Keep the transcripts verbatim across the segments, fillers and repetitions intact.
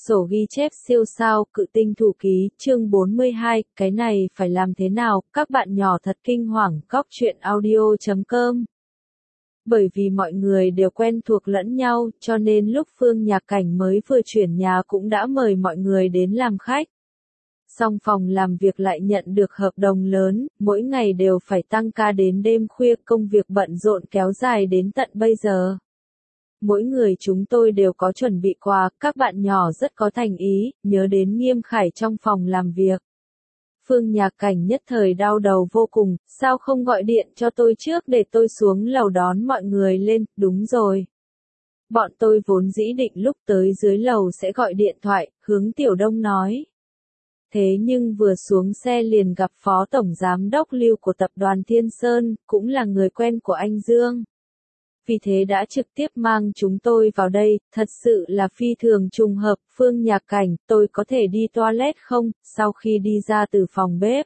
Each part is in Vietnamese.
Sổ ghi chép siêu sao, cự tinh thủ ký, chương bốn mươi hai, cái này phải làm thế nào, các bạn nhỏ thật kinh hoàng, góc truyện audio chấm com. Bởi vì mọi người đều quen thuộc lẫn nhau, cho nên lúc Phương Nhạc Cảnh mới vừa chuyển nhà cũng đã mời mọi người đến làm khách. Song phòng làm việc lại nhận được hợp đồng lớn, mỗi ngày đều phải tăng ca đến đêm khuya, công việc bận rộn kéo dài đến tận bây giờ. Mỗi người chúng tôi đều có chuẩn bị quà, các bạn nhỏ rất có thành ý, nhớ đến Nghiêm Khải trong phòng làm việc. Phương Nhạc Cảnh nhất thời đau đầu vô cùng, sao không gọi điện cho tôi trước để tôi xuống lầu đón mọi người lên, đúng rồi. Bọn tôi vốn dĩ định lúc tới dưới lầu sẽ gọi điện thoại, Hướng Tiểu Đông nói. Thế nhưng vừa xuống xe liền gặp Phó Tổng Giám đốc Lưu của tập đoàn Thiên Sơn, cũng là người quen của anh Dương. Vì thế đã trực tiếp mang chúng tôi vào đây, thật sự là phi thường trùng hợp. Phương Nhạc Cảnh, tôi có thể đi toilet không, sau khi đi ra từ phòng bếp.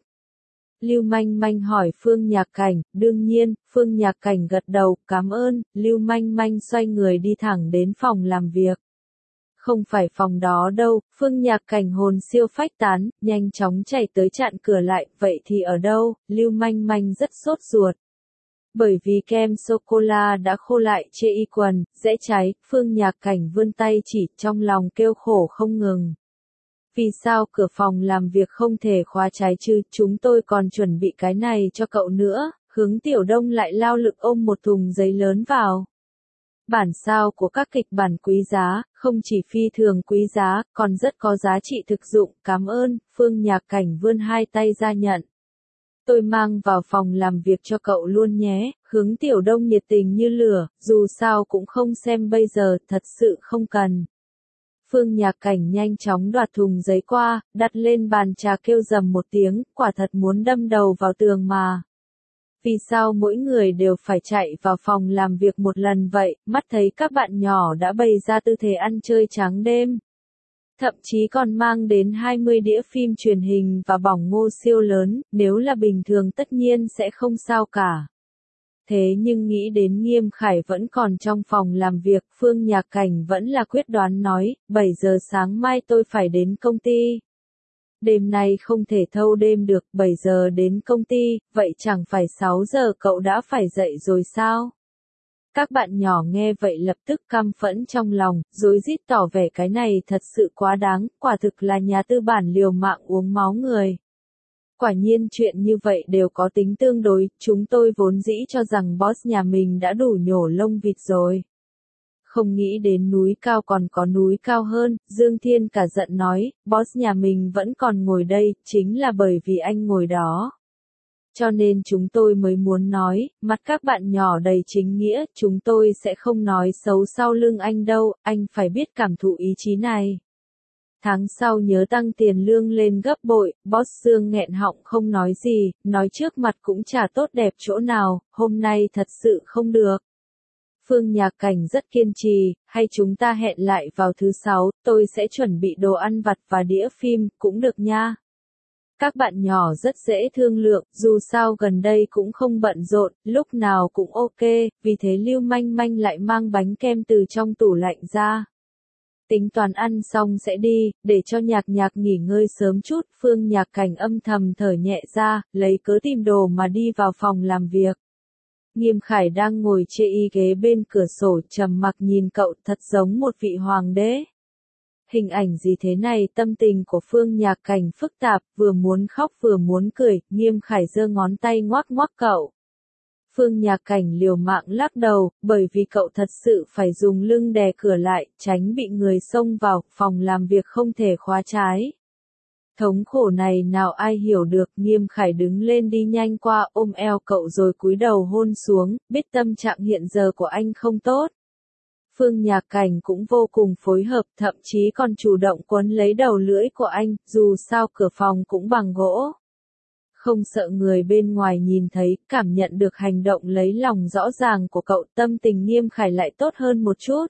Lưu Manh Manh hỏi Phương Nhạc Cảnh, đương nhiên, Phương Nhạc Cảnh gật đầu, cảm ơn. Lưu Manh Manh xoay người đi thẳng đến phòng làm việc. Không phải phòng đó đâu, Phương Nhạc Cảnh hồn siêu phách tán, nhanh chóng chạy tới chặn cửa lại, vậy thì ở đâu? Lưu Manh Manh rất sốt ruột. Bởi vì kem sô-cô-la đã khô lại chê y quần, dễ cháy, Phương Nhạc Cảnh vươn tay chỉ, trong lòng kêu khổ không ngừng. Vì sao cửa phòng làm việc không thể khóa trái chứ, chúng tôi còn chuẩn bị cái này cho cậu nữa. Hướng Tiểu Đông lại lao lực ôm một thùng giấy lớn vào. Bản sao của các kịch bản quý giá, không chỉ phi thường quý giá, còn rất có giá trị thực dụng, cảm ơn. Phương Nhạc Cảnh vươn hai tay ra nhận. Tôi mang vào phòng làm việc cho cậu luôn nhé. Hướng Tiểu Đông nhiệt tình như lửa, dù sao cũng không xem bây giờ, thật sự không cần. Phương Nhạc Cảnh nhanh chóng đoạt thùng giấy qua, đặt lên bàn trà kêu rầm một tiếng, quả thật muốn đâm đầu vào tường mà. Vì sao mỗi người đều phải chạy vào phòng làm việc một lần vậy, mắt thấy các bạn nhỏ đã bày ra tư thế ăn chơi trắng đêm. Thậm chí còn mang đến hai mươi đĩa phim truyền hình và bỏng ngô siêu lớn, nếu là bình thường tất nhiên sẽ không sao cả. Thế nhưng nghĩ đến Nghiêm Khải vẫn còn trong phòng làm việc, Phương Nhạc Cảnh vẫn là quyết đoán nói, bảy giờ sáng mai tôi phải đến công ty. Đêm nay không thể thâu đêm được, bảy giờ đến công ty, vậy chẳng phải sáu giờ cậu đã phải dậy rồi sao? Các bạn nhỏ nghe vậy lập tức căm phẫn trong lòng, rối rít tỏ vẻ cái này thật sự quá đáng, quả thực là nhà tư bản liều mạng uống máu người. Quả nhiên chuyện như vậy đều có tính tương đối, chúng tôi vốn dĩ cho rằng boss nhà mình đã đủ nhổ lông vịt rồi. Không nghĩ đến núi cao còn có núi cao hơn, Dương Thiên cả giận nói, boss nhà mình vẫn còn ngồi đây, chính là bởi vì anh ngồi đó. Cho nên chúng tôi mới muốn nói, mặt các bạn nhỏ đầy chính nghĩa, chúng tôi sẽ không nói xấu sau lưng anh đâu, anh phải biết cảm thụ ý chí này. Tháng sau nhớ tăng tiền lương lên gấp bội, boss Dương nghẹn họng không nói gì, nói trước mặt cũng chả tốt đẹp chỗ nào, hôm nay thật sự không được. Phương Nhạc Cảnh rất kiên trì, hay chúng ta hẹn lại vào thứ sáu, tôi sẽ chuẩn bị đồ ăn vặt và đĩa phim, cũng được nha. Các bạn nhỏ rất dễ thương lượng, dù sao gần đây cũng không bận rộn, lúc nào cũng ok, vì thế Lưu Manh Manh lại mang bánh kem từ trong tủ lạnh ra. Tính toán ăn xong sẽ đi, để cho Nhạc Nhạc nghỉ ngơi sớm chút, Phương Nhạc Cảnh âm thầm thở nhẹ ra, lấy cớ tìm đồ mà đi vào phòng làm việc. Nghiêm Khải đang ngồi chê y ghế bên cửa sổ trầm mặc nhìn cậu thật giống một vị hoàng đế. Hình ảnh gì thế này, tâm tình của Phương Nhạc Cảnh phức tạp, vừa muốn khóc vừa muốn cười, Nghiêm Khải giơ ngón tay ngoắc ngoắc cậu. Phương Nhạc Cảnh liều mạng lắc đầu, bởi vì cậu thật sự phải dùng lưng đè cửa lại, tránh bị người xông vào, phòng làm việc không thể khóa trái. Thống khổ này nào ai hiểu được, Nghiêm Khải đứng lên đi nhanh qua ôm eo cậu rồi cúi đầu hôn xuống, biết tâm trạng hiện giờ của anh không tốt. Phương Nhạc Cảnh cũng vô cùng phối hợp, thậm chí còn chủ động quấn lấy đầu lưỡi của anh, dù sao cửa phòng cũng bằng gỗ. Không sợ người bên ngoài nhìn thấy, cảm nhận được hành động lấy lòng rõ ràng của cậu, tâm tình Nghiêm Khải lại tốt hơn một chút.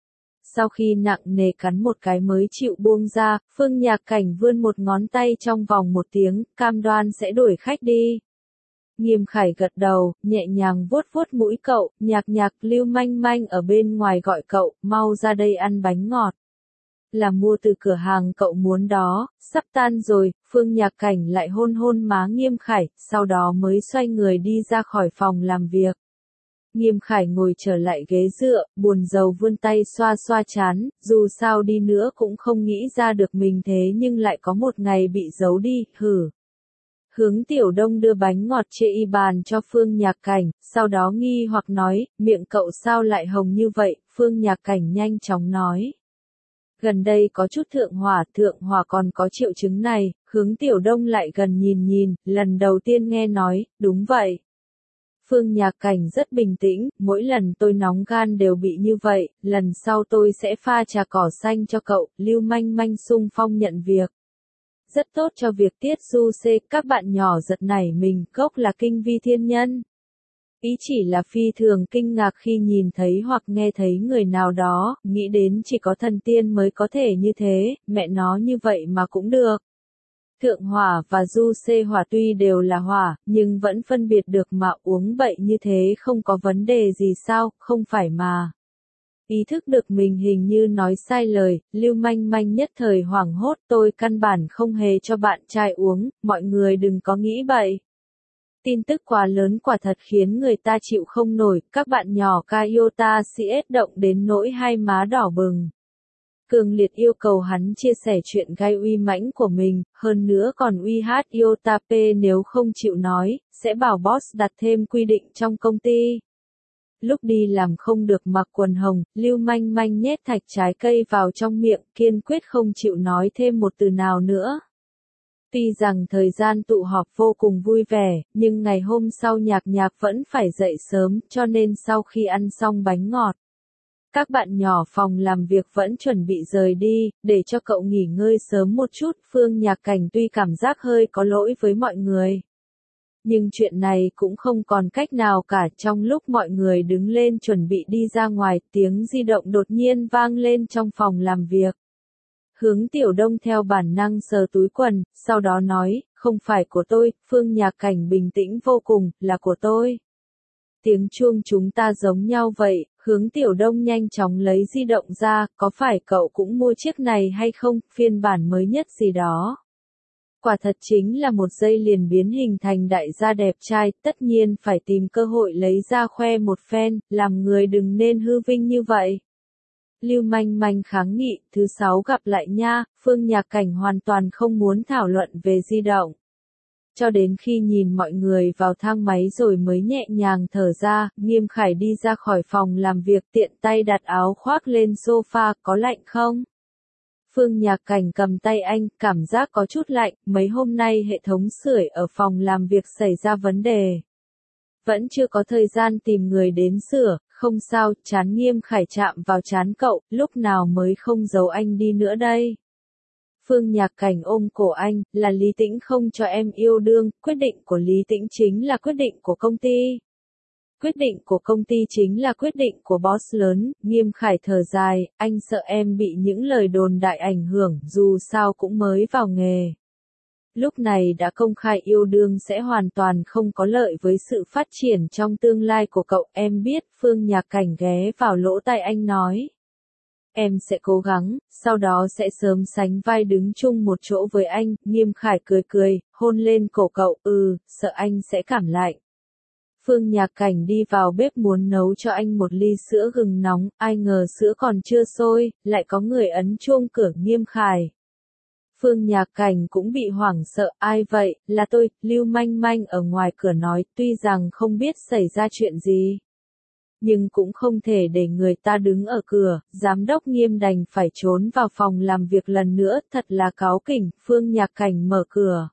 Sau khi nặng nề cắn một cái mới chịu buông ra, Phương Nhạc Cảnh vươn một ngón tay trong vòng một tiếng, cam đoan sẽ đuổi khách đi. Nghiêm Khải gật đầu, nhẹ nhàng vuốt vuốt mũi cậu, Nhạc Nhạc, Lưu Manh Manh ở bên ngoài gọi cậu, mau ra đây ăn bánh ngọt. là mua từ cửa hàng cậu muốn đó, sắp tan rồi, Phương Nhạc Cảnh lại hôn hôn má Nghiêm Khải, sau đó mới xoay người đi ra khỏi phòng làm việc. Nghiêm Khải ngồi trở lại ghế dựa, buồn rầu vươn tay xoa xoa trán, dù sao đi nữa cũng không nghĩ ra được mình thế nhưng lại có một ngày bị giấu đi, hử. Hướng Tiểu Đông đưa bánh ngọt chê y bàn cho Phương Nhạc Cảnh, sau đó nghi hoặc nói, miệng cậu sao lại hồng như vậy, Phương Nhạc Cảnh nhanh chóng nói. Gần đây có chút thượng hỏa, thượng hỏa còn có triệu chứng này, Hướng Tiểu Đông lại gần nhìn nhìn, lần đầu tiên nghe nói, đúng vậy. Phương Nhạc Cảnh rất bình tĩnh, mỗi lần tôi nóng gan đều bị như vậy, lần sau tôi sẽ pha trà cỏ xanh cho cậu, Lưu Manh Manh xung phong nhận việc. Rất tốt cho việc tiết du xê, các bạn nhỏ giật nảy mình, gốc là kinh vi thiên nhân. Ý chỉ là phi thường kinh ngạc khi nhìn thấy hoặc nghe thấy người nào đó, nghĩ đến chỉ có thần tiên mới có thể như thế, mẹ nó như vậy mà cũng được. Thượng hỏa và du xê hỏa tuy đều là hỏa, nhưng vẫn phân biệt được mà uống bậy như thế không có vấn đề gì sao, không phải mà. Ý thức được mình hình như nói sai lời, Lưu Manh Manh nhất thời hoảng hốt, tôi căn bản không hề cho bạn trai uống, mọi người đừng có nghĩ bậy. Tin tức quá lớn quả thật khiến người ta chịu không nổi, các bạn nhỏ Kayota xê ét động đến nỗi hai má đỏ bừng. Cường liệt yêu cầu hắn chia sẻ chuyện gai uy mãnh của mình, hơn nữa còn uy hát Yotape nếu không chịu nói, sẽ bảo boss đặt thêm quy định trong công ty. Lúc đi làm không được mặc quần hồng, Lưu Manh Manh nhét thạch trái cây vào trong miệng, kiên quyết không chịu nói thêm một từ nào nữa. Tuy rằng thời gian tụ họp vô cùng vui vẻ, nhưng ngày hôm sau Nhạc Nhạc vẫn phải dậy sớm, cho nên sau khi ăn xong bánh ngọt, các bạn nhỏ phòng làm việc vẫn chuẩn bị rời đi, để cho cậu nghỉ ngơi sớm một chút. Phương Nhạc Cảnh tuy cảm giác hơi có lỗi với mọi người, nhưng chuyện này cũng không còn cách nào cả. Trong lúc mọi người đứng lên chuẩn bị đi ra ngoài, tiếng di động đột nhiên vang lên trong phòng làm việc. Hướng Tiểu Đông theo bản năng sờ túi quần, sau đó nói, không phải của tôi. Phương Nhạc Cảnh bình tĩnh vô cùng, là của tôi. Tiếng chuông chúng ta giống nhau vậy. Hướng Tiểu Đông nhanh chóng lấy di động ra, có phải cậu cũng mua chiếc này hay không, phiên bản mới nhất gì đó. Quả thật chính là một giây liền biến hình thành đại gia đẹp trai, tất nhiên phải tìm cơ hội lấy ra khoe một phen, làm người đừng nên hư vinh như vậy. Lưu Manh Manh kháng nghị, thứ sáu gặp lại nha, Phương Nhạc Cảnh hoàn toàn không muốn thảo luận về di động. Cho đến khi nhìn mọi người vào thang máy rồi mới nhẹ nhàng thở ra, Nghiêm Khải đi ra khỏi phòng làm việc tiện tay đặt áo khoác lên sofa, có lạnh không? Phương Nhạc Cảnh cầm tay anh, cảm giác có chút lạnh, mấy hôm nay hệ thống sưởi ở phòng làm việc xảy ra vấn đề. Vẫn chưa có thời gian tìm người đến sửa, không sao, trán Nghiêm Khải chạm vào trán cậu, lúc nào mới không giấu anh đi nữa đây. Phương Nhạc Cảnh ôm cổ anh, là Lý Tĩnh không cho em yêu đương, quyết định của Lý Tĩnh chính là quyết định của công ty. Quyết định của công ty chính là quyết định của boss lớn. Nghiêm Khải thở dài, anh sợ em bị những lời đồn đại ảnh hưởng, dù sao cũng mới vào nghề. Lúc này đã công khai yêu đương sẽ hoàn toàn không có lợi với sự phát triển trong tương lai của cậu, em biết. Phương Nhạc Cảnh ghé vào lỗ tai anh nói. Em sẽ cố gắng, sau đó sẽ sớm sánh vai đứng chung một chỗ với anh. Nghiêm Khải cười cười, hôn lên cổ cậu, ừ, sợ anh sẽ cảm lạnh. Phương Nhạc Cảnh đi vào bếp muốn nấu cho anh một ly sữa gừng nóng, ai ngờ sữa còn chưa sôi, lại có người ấn chuông cửa. Nghiêm Khải. Phương Nhạc Cảnh cũng bị hoảng sợ, ai vậy, là tôi. Lưu Manh Manh ở ngoài cửa nói, tuy rằng không biết xảy ra chuyện gì, nhưng cũng không thể để người ta đứng ở cửa. Giám đốc Nghiêm đành phải trốn vào phòng làm việc lần nữa, thật là cáu kỉnh. Phương Nhạc Cảnh mở cửa.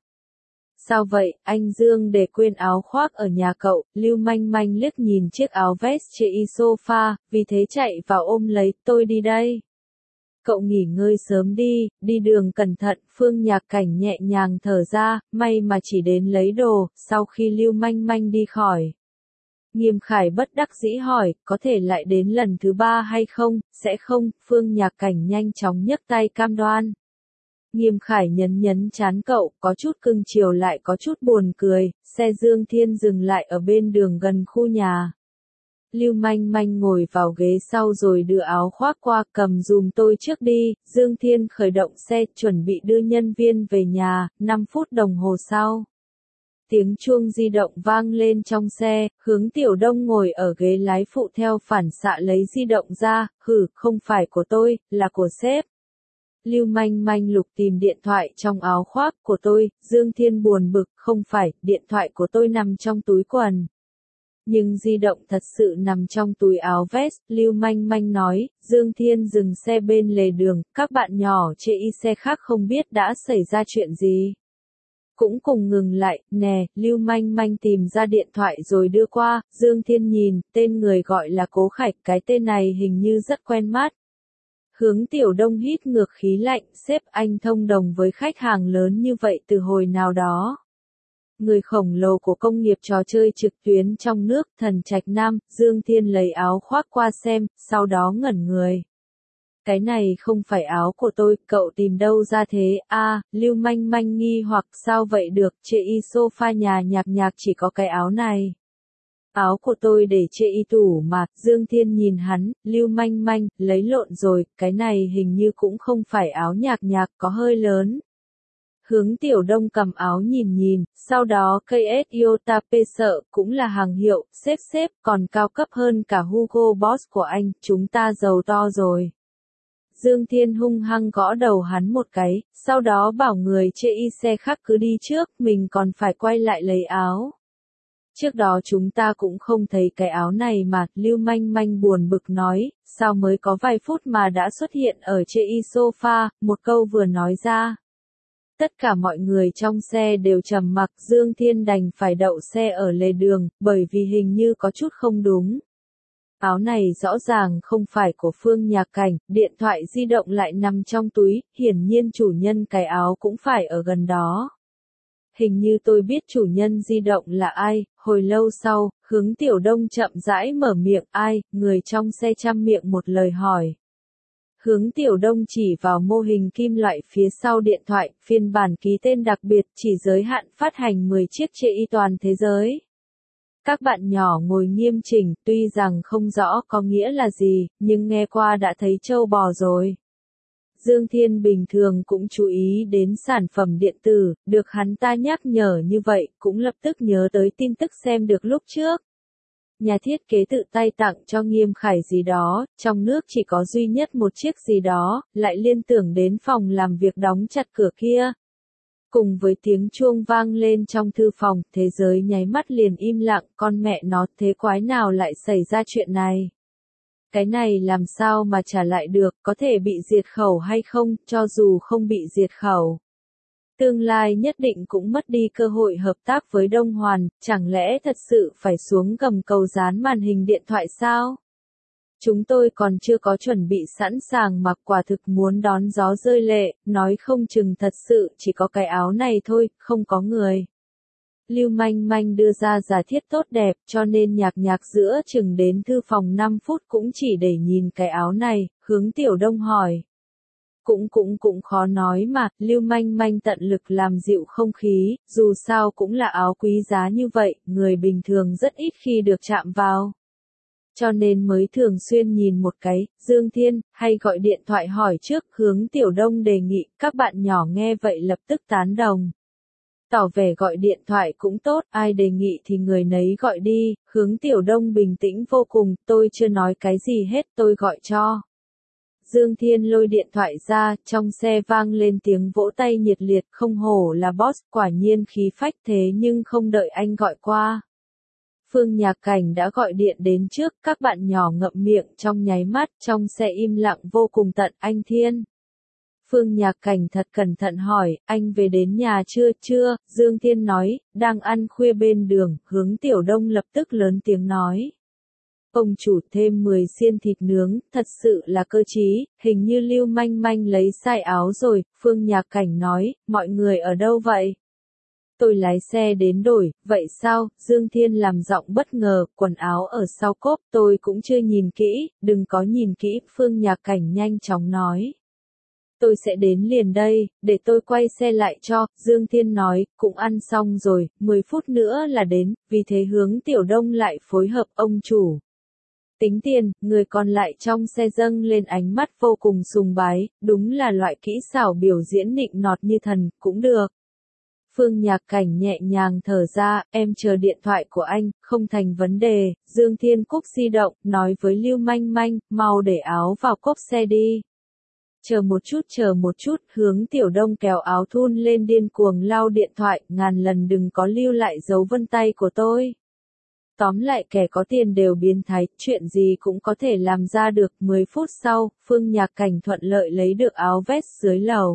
Sao vậy, anh Dương để quên áo khoác ở nhà cậu? Lưu Manh Manh liếc nhìn chiếc áo vest trên sofa, vì thế chạy vào ôm lấy, tôi đi đây. Cậu nghỉ ngơi sớm đi, đi đường cẩn thận. Phương Nhạc Cảnh nhẹ nhàng thở ra, may mà chỉ đến lấy đồ. Sau khi Lưu Manh Manh đi khỏi, Nghiêm Khải bất đắc dĩ hỏi, có thể lại đến lần thứ ba hay không? Sẽ không. Phương Nhạc Cảnh nhanh chóng nhấc tay cam đoan. Nghiêm Khải nhấn nhấn trán cậu, có chút cưng chiều lại có chút buồn cười. Xe Dương Thiên dừng lại ở bên đường gần khu nhà. Lưu Manh Manh ngồi vào ghế sau rồi đưa áo khoác qua, cầm dùm tôi trước đi. Dương Thiên khởi động xe, chuẩn bị đưa nhân viên về nhà. Năm phút đồng hồ sau, tiếng chuông di động vang lên trong xe. Hướng Tiểu Đông ngồi ở ghế lái phụ theo phản xạ lấy di động ra. Hử, không phải của tôi, là của sếp. Lưu Manh Manh lục tìm điện thoại trong áo khoác của tôi. Dương Thiên buồn bực, không phải, điện thoại của tôi nằm trong túi quần. Nhưng di động thật sự nằm trong túi áo vest. Lưu Manh Manh nói. Dương Thiên dừng xe bên lề đường. Các bạn nhỏ chê y xe khác không biết đã xảy ra chuyện gì. Cũng cùng ngừng lại. Nè, Lưu Manh Manh tìm ra điện thoại rồi đưa qua. Dương Thiên nhìn, tên người gọi là Cố Khạch. Cái tên này hình như rất quen mắt. Hướng Tiểu Đông hít ngược khí lạnh. Sếp, anh thông đồng với khách hàng lớn như vậy từ hồi nào đó. Người khổng lồ của công nghiệp trò chơi trực tuyến trong nước, Thần Trạch Nam. Dương Thiên lấy áo khoác qua xem, sau đó ngẩn người. Cái này không phải áo của tôi, cậu tìm đâu ra thế? A, à, Lưu Manh Manh nghi hoặc sao vậy được, chê y sofa nhà nhạc nhạc chỉ có cái áo này. Áo của tôi để chê y tủ mà. Dương Thiên nhìn hắn. Lưu Manh Manh, lấy lộn rồi, cái này hình như cũng không phải áo nhạc nhạc, có hơi lớn. Hướng Tiểu Đông cầm áo nhìn nhìn, sau đó cây ét Iota P sợ, cũng là hàng hiệu, xếp xếp, còn cao cấp hơn cả Hugo Boss của anh, chúng ta giàu to rồi. Dương Thiên hung hăng gõ đầu hắn một cái, sau đó bảo người chê y xe khác cứ đi trước, mình còn phải quay lại lấy áo. Trước đó chúng ta cũng không thấy cái áo này mà. Lưu Manh Manh buồn bực nói, sao mới có vài phút mà đã xuất hiện ở chê y sofa, một câu vừa nói ra. Tất cả mọi người trong xe đều trầm mặc. Dương Thiên đành phải đậu xe ở lề đường, bởi vì hình như có chút không đúng. Áo này rõ ràng không phải của Phương Nhạc Cảnh, điện thoại di động lại nằm trong túi, hiển nhiên chủ nhân cái áo cũng phải ở gần đó. Hình như tôi biết chủ nhân di động là ai. Hồi lâu sau, Hướng Tiểu Đông chậm rãi mở miệng. Ai? Người trong xe chăm miệng một lời hỏi. Hướng Tiểu Đông chỉ vào mô hình kim loại phía sau điện thoại, phiên bản ký tên đặc biệt, chỉ giới hạn phát hành mười chiếc chê y toàn thế giới. Các bạn nhỏ ngồi nghiêm chỉnh, tuy rằng không rõ có nghĩa là gì, nhưng nghe qua đã thấy trâu bò rồi. Dương Thiên bình thường cũng chú ý đến sản phẩm điện tử, được hắn ta nhắc nhở như vậy, cũng lập tức nhớ tới tin tức xem được lúc trước. Nhà thiết kế tự tay tặng cho Nghiêm Khải gì đó, trong nước chỉ có duy nhất một chiếc gì đó, lại liên tưởng đến phòng làm việc đóng chặt cửa kia. Cùng với tiếng chuông vang lên trong thư phòng, thế giới nháy mắt liền im lặng, con mẹ nó, thế quái nào lại xảy ra chuyện này? Cái này làm sao mà trả lại được, có thể bị diệt khẩu hay không, cho dù không bị diệt khẩu. Tương lai nhất định cũng mất đi cơ hội hợp tác với Đông Hoàn, chẳng lẽ thật sự phải xuống gầm cầu dán màn hình điện thoại sao? Chúng tôi còn chưa có chuẩn bị sẵn sàng mặc, quả thực muốn đón gió rơi lệ, nói không chừng thật sự chỉ có cái áo này thôi, không có người. Lưu Manh Manh đưa ra giả thiết tốt đẹp, cho nên nhạc nhạc giữa chừng đến thư phòng năm phút cũng chỉ để nhìn cái áo này. Hướng Tiểu Đông hỏi. Cũng cũng cũng khó nói mà. Lưu Manh Manh tận lực làm dịu không khí, dù sao cũng là áo quý giá như vậy, người bình thường rất ít khi được chạm vào. Cho nên mới thường xuyên nhìn một cái. Dương Thiên, hay gọi điện thoại hỏi trước. Hướng Tiểu Đông đề nghị. Các bạn nhỏ nghe vậy lập tức tán đồng. Tỏ vẻ gọi điện thoại cũng tốt, ai đề nghị thì người nấy gọi đi. Hướng Tiểu Đông bình tĩnh vô cùng, tôi chưa nói cái gì hết, tôi gọi cho. Dương Thiên lôi điện thoại ra, trong xe vang lên tiếng vỗ tay nhiệt liệt, không hổ là boss, quả nhiên khí phách, thế nhưng không đợi anh gọi qua. Phương Nhạc Cảnh đã gọi điện đến trước, các bạn nhỏ ngậm miệng trong nháy mắt, trong xe im lặng vô cùng. Tận anh Thiên. Phương Nhạc Cảnh thật cẩn thận hỏi, anh về đến nhà chưa? Chưa, Dương Thiên nói, đang ăn khuya bên đường. Hướng Tiểu Đông lập tức lớn tiếng nói. Ông chủ, thêm mười xiên thịt nướng, thật sự là cơ trí, hình như Lưu Manh Manh lấy sai áo rồi. Phương Nhạc Cảnh nói, mọi người ở đâu vậy? Tôi lái xe đến đổi. Vậy sao? Dương Thiên làm giọng bất ngờ, quần áo ở sau cốp, tôi cũng chưa nhìn kỹ. Đừng có nhìn kỹ, Phương Nhạc Cảnh nhanh chóng nói. Tôi sẽ đến liền đây, để tôi quay xe lại cho. Dương Thiên nói, cũng ăn xong rồi, mười phút nữa là đến, vì thế Hướng Tiểu Đông lại phối hợp. Ông chủ, Tính tiền, người còn lại trong xe dâng lên ánh mắt vô cùng sùng bái, đúng là loại kỹ xảo biểu diễn nịnh nọt như thần, cũng được. Phương Nhạc Cảnh nhẹ nhàng thở ra, em chờ điện thoại của anh, không thành vấn đề. Dương Thiên Cúc di động, nói với Lưu Manh Manh, mau để áo vào cốp xe đi. Chờ một chút chờ một chút, Hướng Tiểu Đông kéo áo thun lên điên cuồng lau điện thoại, ngàn lần đừng có lưu lại dấu vân tay của tôi. Tóm lại kẻ có tiền đều biến thái, chuyện gì cũng có thể làm ra được. Mười phút sau, Phương Nhạc Cảnh thuận lợi lấy được áo vest dưới lầu.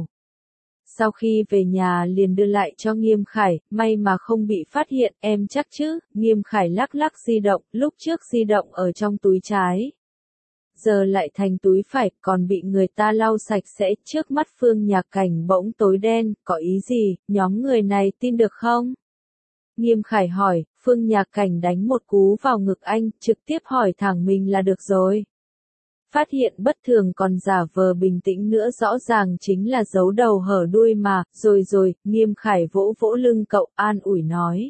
Sau khi về nhà liền đưa lại cho Nghiêm Khải, may mà không bị phát hiện, em chắc chứ. Nghiêm Khải lắc lắc di động, lúc trước di động ở trong túi trái. Giờ lại thành túi phải, còn bị người ta lau sạch sẽ. Trước mắt Phương Nhạc Cảnh bỗng tối đen, có ý gì, nhóm người này tin được không? Nghiêm Khải hỏi, Phương Nhạc Cảnh đánh một cú vào ngực anh, trực tiếp hỏi thẳng mình là được rồi. Phát hiện bất thường còn giả vờ bình tĩnh nữa, rõ ràng chính là giấu đầu hở đuôi mà. Rồi rồi, Nghiêm Khải vỗ vỗ lưng cậu, an ủi nói.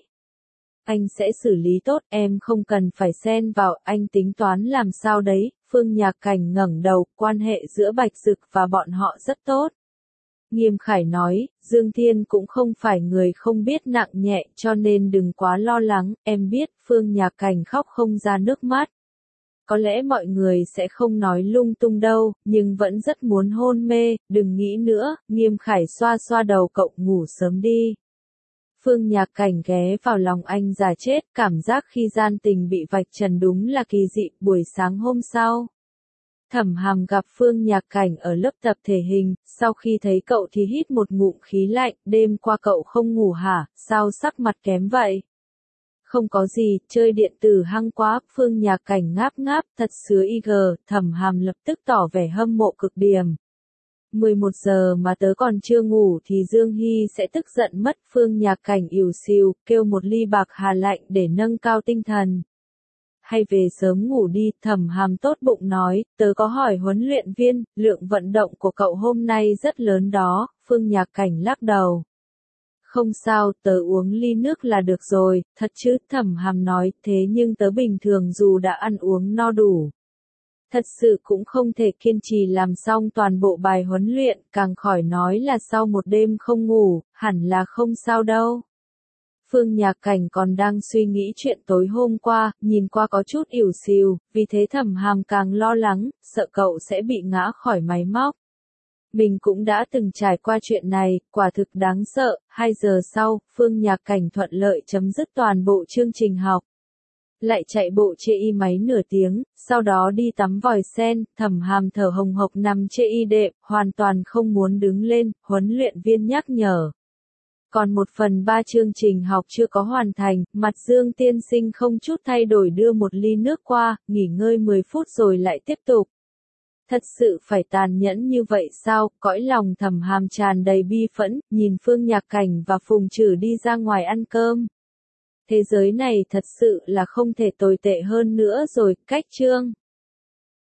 Anh sẽ xử lý tốt, em không cần phải xen vào, anh tính toán làm sao đấy. Phương Nhạc Cảnh ngẩng đầu, quan hệ giữa Bạch Dực và bọn họ rất tốt. Nghiêm Khải nói, Dương Thiên cũng không phải người không biết nặng nhẹ, cho nên đừng quá lo lắng. Em biết. Phương Nhạc Cảnh khóc không ra nước mắt. Có lẽ mọi người sẽ không nói lung tung đâu, nhưng vẫn rất muốn hôn mê. Đừng nghĩ nữa. Nghiêm Khải xoa xoa đầu cậu, ngủ sớm đi. Phương Nhạc Cảnh ghé vào lòng anh già chết, cảm giác khi gian tình bị vạch trần đúng là kỳ dị. Buổi sáng hôm sau, Thẩm Hàm gặp Phương Nhạc Cảnh ở lớp tập thể hình, sau khi thấy cậu thì hít một ngụm khí lạnh. Đêm qua cậu không ngủ hả, sao sắc mặt kém vậy? Không có gì, chơi điện tử hăng quá. Phương Nhạc Cảnh ngáp ngáp, thật sứa y gờ. Thẩm Hàm lập tức tỏ vẻ hâm mộ cực điểm. mười một giờ mà tớ còn chưa ngủ thì Dương Hy sẽ tức giận mất. Phương Nhạc Cảnh ỉu xìu, kêu một ly bạc hà lạnh để nâng cao tinh thần. Hay về sớm ngủ đi. Thẩm Hàm tốt bụng nói, tớ có hỏi huấn luyện viên, lượng vận động của cậu hôm nay rất lớn đó. Phương Nhạc Cảnh lắc đầu. Không sao, tớ uống ly nước là được rồi. Thật chứ? Thẩm Hàm nói, thế nhưng tớ bình thường dù đã ăn uống no đủ, thật sự cũng không thể kiên trì làm xong toàn bộ bài huấn luyện, càng khỏi nói là sau một đêm không ngủ. Hẳn là không sao đâu. Phương Nhạc Cảnh còn đang suy nghĩ chuyện tối hôm qua, nhìn qua có chút ỉu xìu, vì thế Thẩm Hàm càng lo lắng, sợ cậu sẽ bị ngã khỏi máy móc. Mình cũng đã từng trải qua chuyện này, quả thực đáng sợ. Hai giờ sau, Phương Nhạc Cảnh thuận lợi chấm dứt toàn bộ chương trình học. Lại chạy bộ chê y máy nửa tiếng, sau đó đi tắm vòi sen. Thẩm Hàm thở hồng hộc nằm chê y đệm, hoàn toàn không muốn đứng lên. Huấn luyện viên nhắc nhở. Còn một phần ba chương trình học chưa có hoàn thành. Mặt Dương tiên sinh không chút thay đổi đưa một ly nước qua, nghỉ ngơi mười phút rồi lại tiếp tục. Thật sự phải tàn nhẫn như vậy sao? Cõi lòng Thẩm Hàm tràn đầy bi phẫn, nhìn Phương Nhạc Cảnh và Phùng Trử đi ra ngoài ăn cơm. Thế giới này thật sự là không thể tồi tệ hơn nữa rồi. Cách chương